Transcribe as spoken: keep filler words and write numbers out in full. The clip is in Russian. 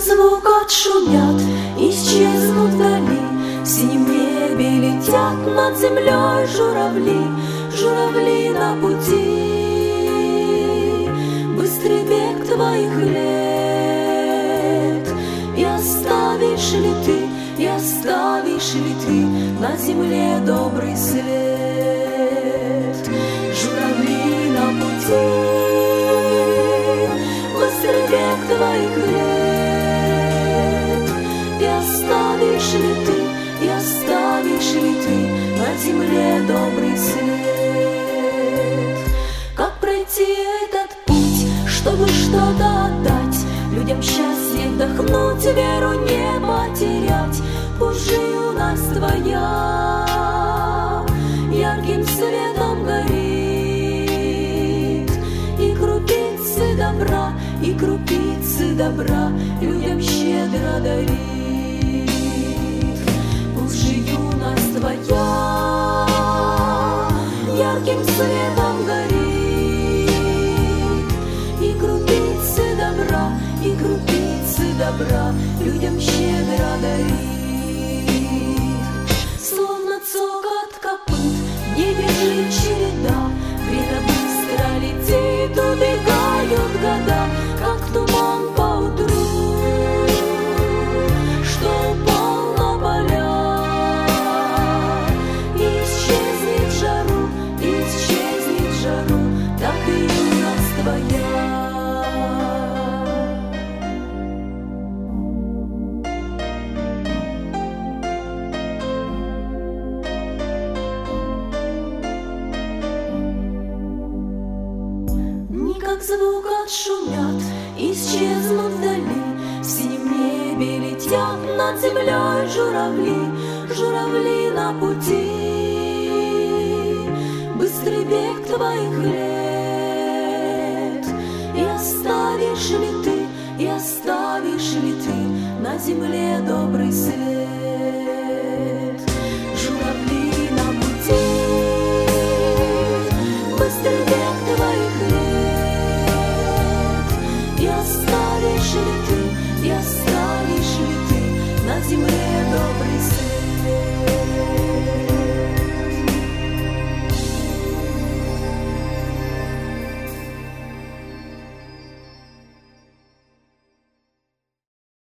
звук отшумят, исчезнут вдали. В синем небе летят над землей журавли, журавли на пути. Быстрый бег твоих лет, и оставишь ли ты, и оставишь ли ты на земле добрый след? Журавли на пути, быстрый бег твоих лет, и оставишь ли ты, и оставишь ли ты на земле добрый след? Как пройти этот путь, чтобы что-то отдать, людям счастье вдохнуть, веру не потерять? Пусть же юность твоя ярким светом горит, и крупицы добра, и крупицы добра людям щедро дарит. Пусть же юность твоя ярким светом горит, и крупицы добра, и крупицы добра людям щедро дарит. Словно цокот копыт, в небе бежит череда, время быстро летит, убегают года, как туман поутру, что упал на поля. И исчезнет в жару, и исчезнет в жару, так и юность твоя. Как звук отшумят, исчезнут вдали. В синем небе летят над землей журавли, журавли на пути. Быстрый бег твоих лет, и оставишь ли ты, и оставишь ли ты на земле добрый след? Журавли на пути, быстрый бег твоих лет, и оставишь ли ты, и оставишь ли ты на земле добрый